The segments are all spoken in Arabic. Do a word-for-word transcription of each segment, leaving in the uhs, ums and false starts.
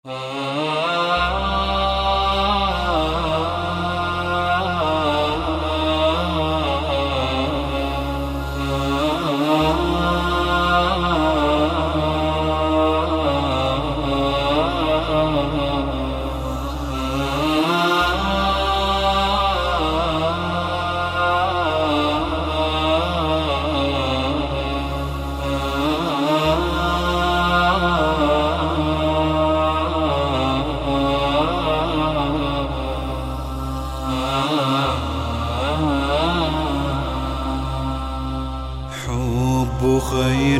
حب خير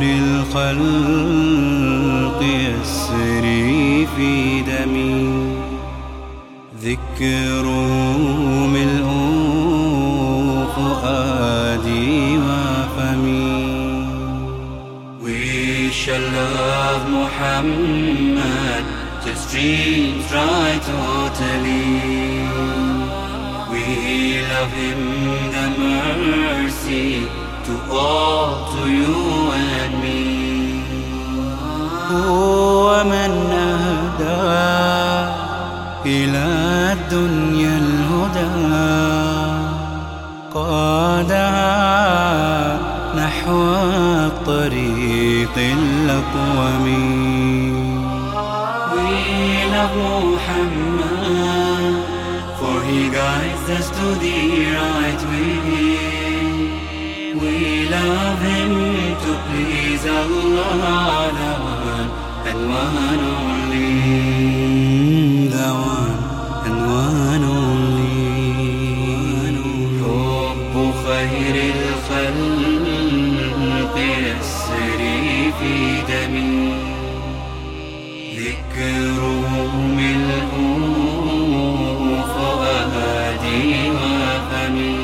الخلق يسري في دمي، ذكره ملء فؤادي وفمي. We shall love Muhammad till streams dry totally. We love him, the mercy to all, to you and me. هو من أهدى إلى الدنيا الهدى، قادها نحو الطريق الأقوم. We love Muhammad, for he guides us to the right way. We love him to please Allah, the one and one only, the one and one only. حب خير الخلق يسري في دمي، ذكره ملء فؤادي وفمي.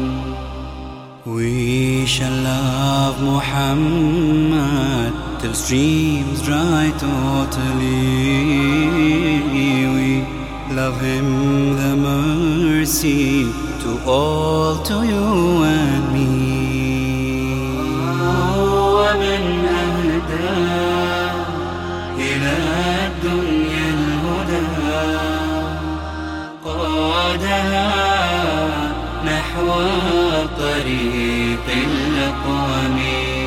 We shall love Muhammad till streams dry totally. We love him, the mercy to all, to you and me. ومن أهدى إلى الدنيا الهدى، قادها نحو طريق الأقوم.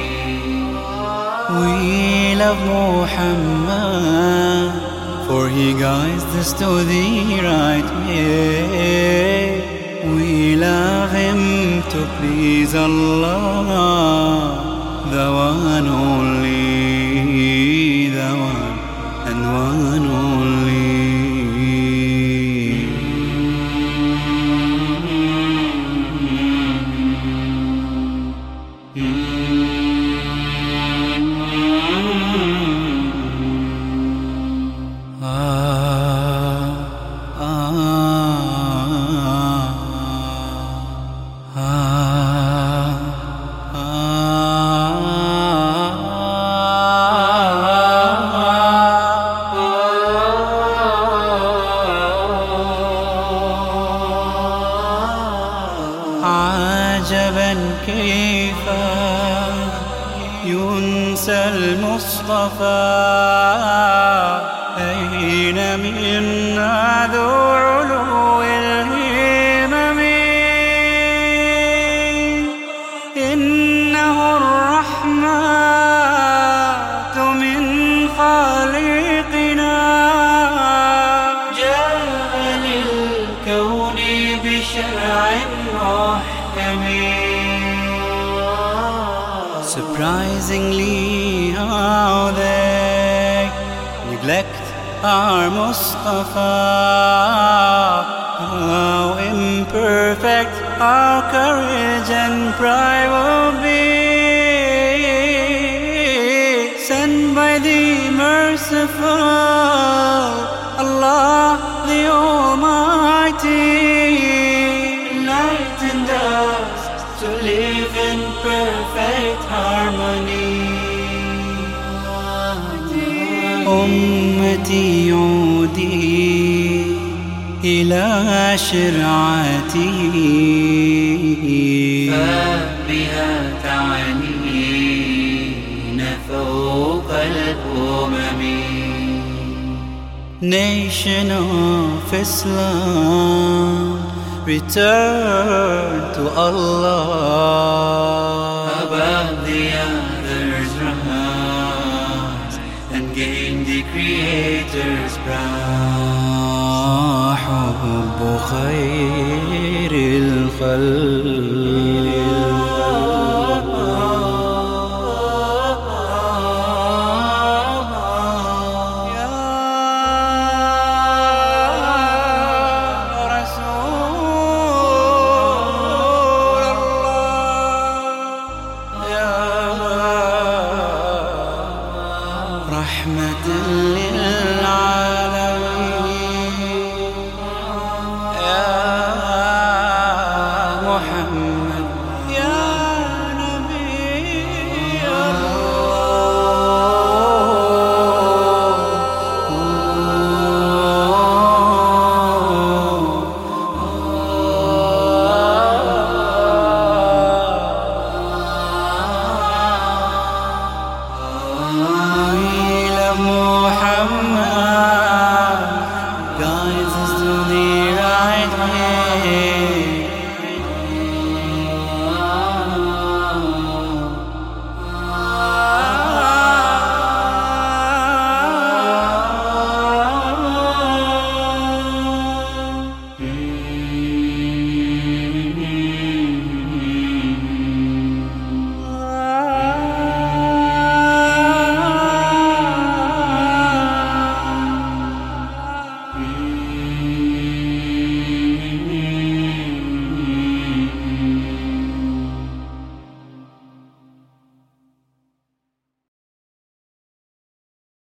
We love Muhammad, for he guides us to the right way. We love him to please Allah, the one only, the one and one only. عجبا كيف ينسى المصطفى، أين منا ذو علو الهمم. إنه الرحمة من خالقنا، جاء للكون بشرع محكم. Surprisingly how they neglect our Mustafa, how imperfect our courage and pride will be. Sent by the merciful Allah the Almighty, Enlightened us to live in perfect harmony. أمتي عودي إلى شرعته، فبها تعلين فوق الأمم. nation of Islam, return to Allah. Above the others rise and gain the Creator's prize. حب خير الخلق رحمة للعالمين.